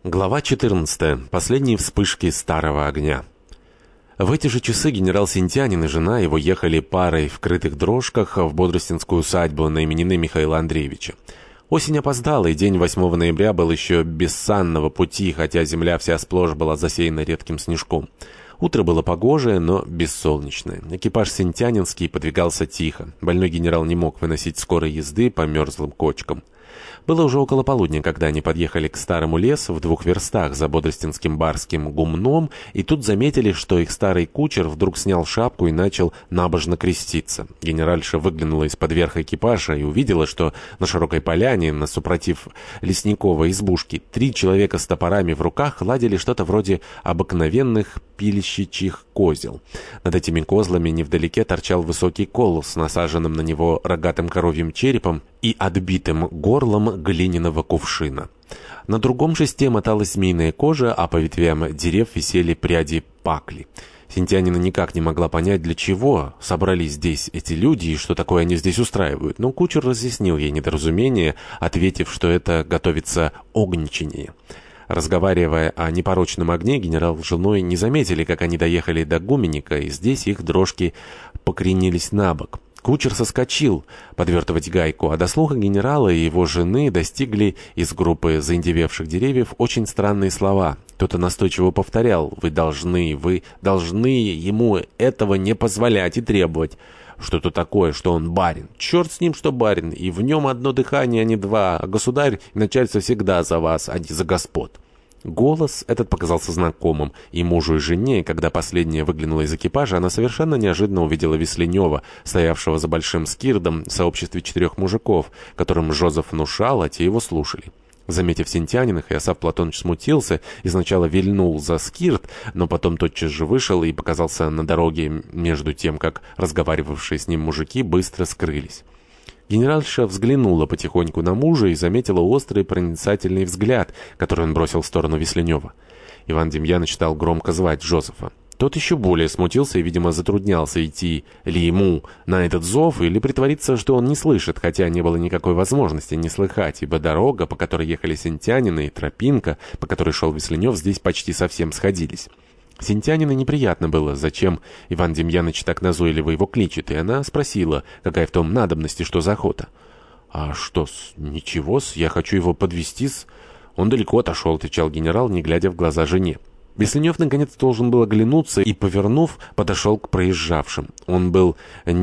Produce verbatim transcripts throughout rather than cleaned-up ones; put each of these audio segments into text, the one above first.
Глава четырнадцатая. Последние вспышки старого огня. В эти же часы генерал Синтянин и жена его ехали парой в крытых дрожках в Бодростинскую усадьбу на именины Михаила Андреевича. Осень опоздала, и день восьмого ноября был еще без санного пути, хотя земля вся сплошь была засеяна редким снежком. Утро было погожее, но бессолнечное. Экипаж синтянинский подвигался тихо. Больной генерал не мог выносить скорой езды по мерзлым кочкам. Было уже около полудня, когда они подъехали к старому лесу в двух верстах за Бодростинским барским гумном, и тут заметили, что их старый кучер вдруг снял шапку и начал набожно креститься. Генеральша выглянула из-под верха экипажа и увидела, что на широкой поляне, насупротив лесниковой избушки, три человека с топорами в руках ладили что-то вроде обыкновенных пилищичьих козел. Над этими козлами невдалеке торчал высокий кол с насаженным на него рогатым коровьим черепом и отбитым горлом глиняного кувшина. На другом шесте моталась змеиная кожа, а по ветвям дерев висели пряди пакли. Синтянина никак не могла понять, для чего собрались здесь эти люди и что такое они здесь устраивают, но кучер разъяснил ей недоразумение, ответив, что это готовится огничание. Разговаривая о непорочном огне, генерал с женой не заметили, как они доехали до Гуменника, и здесь их дрожки покренились на бок. Кучер соскочил подвертывать гайку, а до слуха генерала и его жены достигли из группы заиндевевших деревьев очень странные слова. Кто-то настойчиво повторял: «Вы должны, вы должны ему этого не позволять и требовать». Что-то такое, что он барин. Черт с ним, что барин, и в нем одно дыхание, а не два, а государь и начальство всегда за вас, а не за господ. Голос этот показался знакомым и мужу, и жене, и когда последняя выглянула из экипажа, она совершенно неожиданно увидела Весленева, стоявшего за большим скирдом в сообществе четырех мужиков, которым Жозеф внушал, а те его слушали. Заметив Синтяниных, Иосаф Платоныч смутился и сначала вильнул за скирд, но потом тотчас же вышел и показался на дороге, между тем, как разговаривавшие с ним мужики быстро скрылись. Генеральша взглянула потихоньку на мужа и заметила острый проницательный взгляд, который он бросил в сторону Весленева. Иван Демьяныч стал громко звать Жозефа. Тот еще более смутился и, видимо, затруднялся, идти ли ему на этот зов или притвориться, что он не слышит, хотя не было никакой возможности не слыхать, ибо дорога, по которой ехали синтянины, и тропинка, по которой шел Весленев, здесь почти совсем сходились. Синтянину неприятно было, зачем Иван Демьяныч так назойливо его кличет, и она спросила, какая в том надобность и что за охота. «А что-с, ничего-с, я хочу его подвезти-с». «Он далеко отошел», — отвечал генерал, не глядя в глаза жене. Весленев наконец должен был оглянуться и, повернув, подошел к проезжавшим. Он был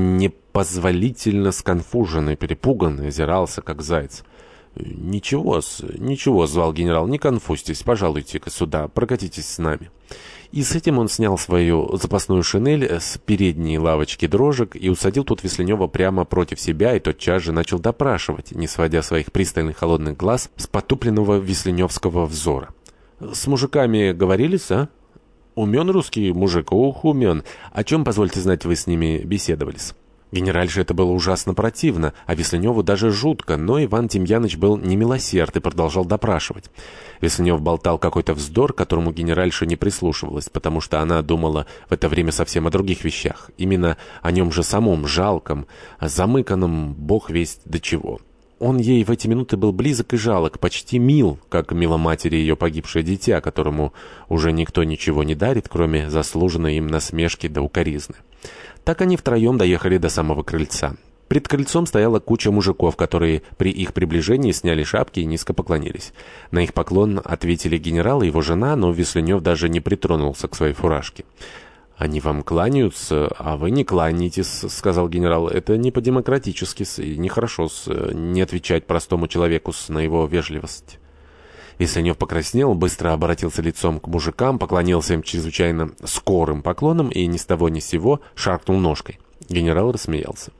непозволительно сконфужен и перепуган, и озирался, как заяц. «Ничего-с, ничего», — звал генерал, — «не конфузьтесь, пожалуйте-ка сюда, прокатитесь с нами». И с этим он снял свою запасную шинель с передней лавочки дрожек и усадил тут Весленева прямо против себя и тотчас же начал допрашивать, не сводя своих пристальных холодных глаз с потупленного весленевского взора. «С мужиками говорились, а? Умен русский мужик, ух, умен. О чем, позвольте знать, вы с ними беседовались?» Генеральше это было ужасно противно, а Весленеву даже жутко, но Иван Демьяныч был немилосерд и продолжал допрашивать. Весленев болтал какой-то вздор, к которому генеральша не прислушивалась, потому что она думала в это время совсем о других вещах, именно о нем же самом, жалком, замыканном бог весть до чего. Он ей в эти минуты был близок и жалок, почти мил, как мило матери ее погибшее дитя, которому уже никто ничего не дарит, кроме заслуженной им насмешки да укоризны. Так они втроем доехали до самого крыльца. Пред крыльцом стояла куча мужиков, которые при их приближении сняли шапки и низко поклонились. На их поклон ответили генерал и его жена, но Весленев даже не притронулся к своей фуражке. «Они вам кланяются, а вы не кланяетесь», — сказал генерал. «Это не по-демократически и нехорошо не отвечать простому человеку на его вежливость». Весленев покраснел, быстро обратился лицом к мужикам, поклонился им чрезвычайно скорым поклоном и ни с того ни с сего шаркнул ножкой. Генерал рассмеялся.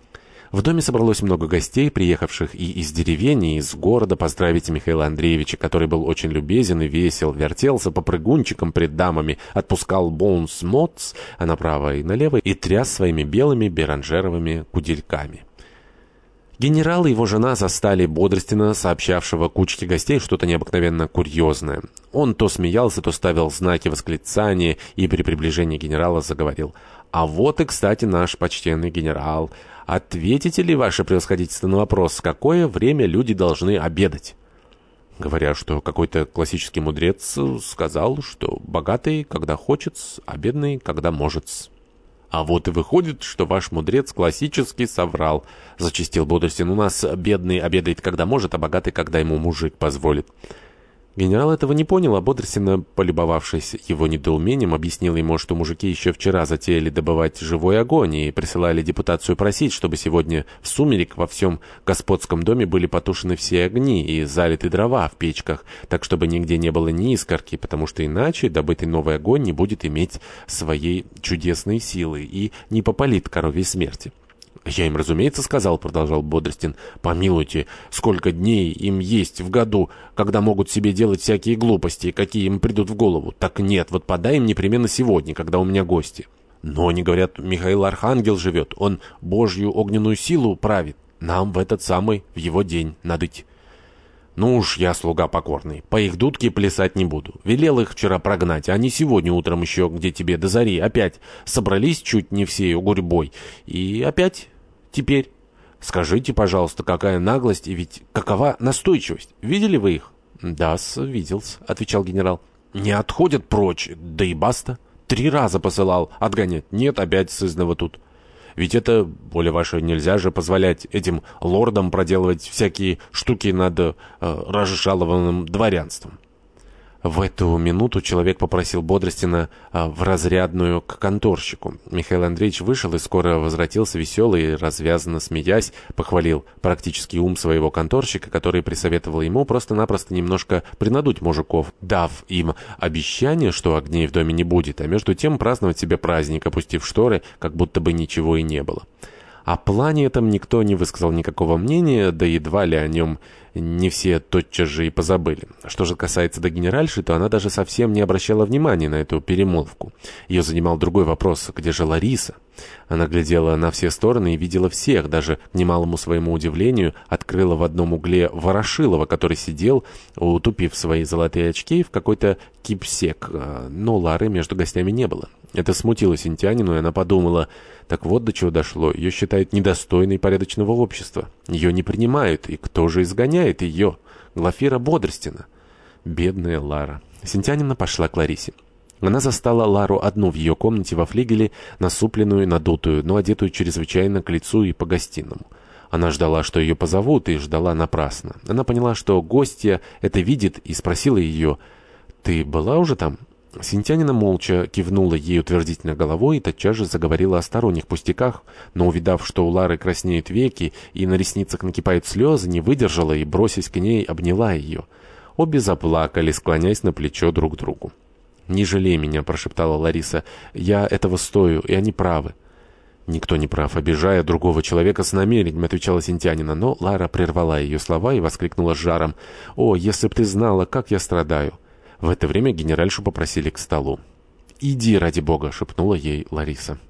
В доме собралось много гостей, приехавших и из деревень, и из города поздравить Михаила Андреевича, который был очень любезен и весел, вертелся по прыгунчикам пред дамами, отпускал бонс-моц, а направо и налево, и тряс своими белыми беранжеровыми кудельками. Генерал и его жена застали Бодростина, сообщавшего кучке гостей что-то необыкновенно курьезное. Он то смеялся, то ставил знаки восклицания и при приближении генерала заговорил: «А вот и, кстати, наш почтенный генерал. Ответите ли, ваше превосходительство, на вопрос, в какое время люди должны обедать?» говоря, что какой-то классический мудрец сказал, что богатый, когда хочет, а бедный, когда может. «А вот и выходит, что ваш мудрец классически соврал», — зачастил Бодростин. «У нас бедный обедает, когда может, а богатый, когда ему мужик позволит». Генерал этого не понял, а Бодростин, полюбовавшись его недоумением, объяснил ему, что мужики еще вчера затеяли добывать живой огонь и присылали депутацию просить, чтобы сегодня в сумерек во всем господском доме были потушены все огни и залиты дрова в печках, так чтобы нигде не было ни искорки, потому что иначе добытый новый огонь не будет иметь своей чудесной силы и не попалит коровьей смерти. «Я им, разумеется, сказал, — продолжал Бодростин, — помилуйте, сколько дней им есть в году, когда могут себе делать всякие глупости, какие им придут в голову. Так нет, вот подай им непременно сегодня, когда у меня гости. Но они говорят, Михаил Архангел живет, он Божью огненную силу правит. Нам в этот самый, в его день, надо идти». «Ну уж я слуга покорный, по их дудке плясать не буду. Велел их вчера прогнать, а они сегодня утром еще, где тебе до зари, опять собрались чуть не всею гурьбой. И опять теперь. Скажите, пожалуйста, какая наглость и ведь какова настойчивость? Видели вы их?» «Да-с, видел-с», — отвечал генерал. «Не отходят прочь, да и баста. Три раза посылал отгонять. Нет, опять сызнова тут. Ведь это, воля ваша, нельзя же позволять этим лордам проделывать всякие штуки над э, разжалованным дворянством». В эту минуту человек попросил Бодростина э, в разрядную к конторщику. Михаил Андреевич вышел и скоро возвратился веселый, развязанно смеясь, похвалил практический ум своего конторщика, который присоветовал ему просто-напросто немножко принадуть мужиков, дав им обещание, что огней в доме не будет, а между тем праздновать себе праздник, опустив шторы, как будто бы ничего и не было. О плане этом никто не высказал никакого мнения, да едва ли о нем не все тотчас же и позабыли. Что же касается до генеральши, то она даже совсем не обращала внимания на эту перемолвку. Ее занимал другой вопрос: где же Лариса? Она глядела на все стороны и видела всех, даже к немалому своему удивлению открыла в одном угле Ворошилова, который сидел, утупив свои золотые очки в какой-то кипсек, но Лары между гостями не было. Это смутило Синтианину, и она подумала: так вот до чего дошло, ее считают недостойной порядочного общества. Ее не принимают, и кто же изгоняет ее? Глафира Бодростина. Бедная Лара. Синтианина пошла к Ларисе. Она застала Лару одну в ее комнате во флигеле, насупленную, надутую, но одетую чрезвычайно к лицу и по-гостиному. Она ждала, что ее позовут, и ждала напрасно. Она поняла, что гостья это видит, и спросила ее: «Ты была уже там?» Синтианина молча кивнула ей утвердительно головой и тотчас же заговорила о сторонних пустяках, но, увидав, что у Лары краснеют веки и на ресницах накипают слезы, не выдержала и, бросясь к ней, обняла ее. Обе заплакали, склоняясь на плечо друг к другу. «Не жалей меня», — прошептала Лариса, — «я этого стою, и они правы». «Никто не прав, обижая другого человека с намерением», — отвечала Синтианина, но Лара прервала ее слова и воскликнула с жаром: «О, если б ты знала, как я страдаю!» В это время генеральшу попросили к столу. «Иди, ради бога», — шепнула ей Лариса.